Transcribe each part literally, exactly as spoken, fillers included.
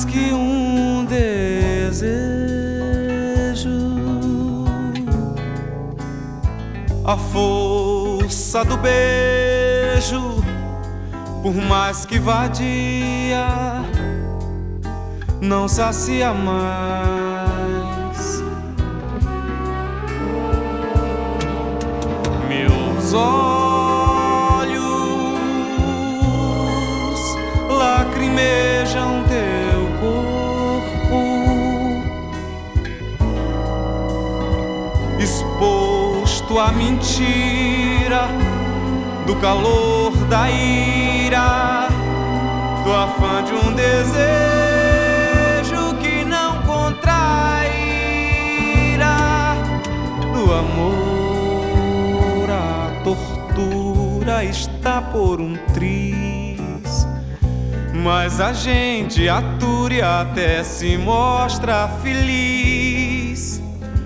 mais que um desejo. A força do beijo, por mais que vadia, não sacia mais. Meus olhos lacrimejam teu corpo, exposto à mentira do calor da ira, do afã de um desejo que não contrairá, do amor a tortura está por um triz, mas a gente atura e até se mostra feliz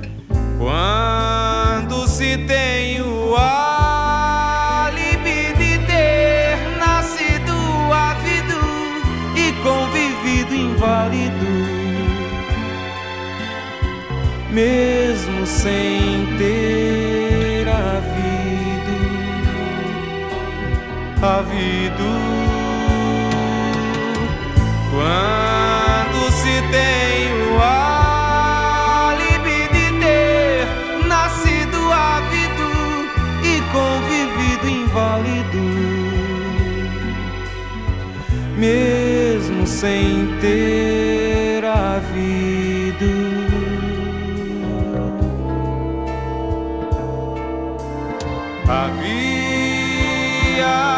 quando se tem o álibi de ter nascido ávido e convivido inválido, mesmo sem ter havido, havido. Quando se tem o álibi de ter nascido ávido e convivido inválido, mesmo sem ter havido. Havia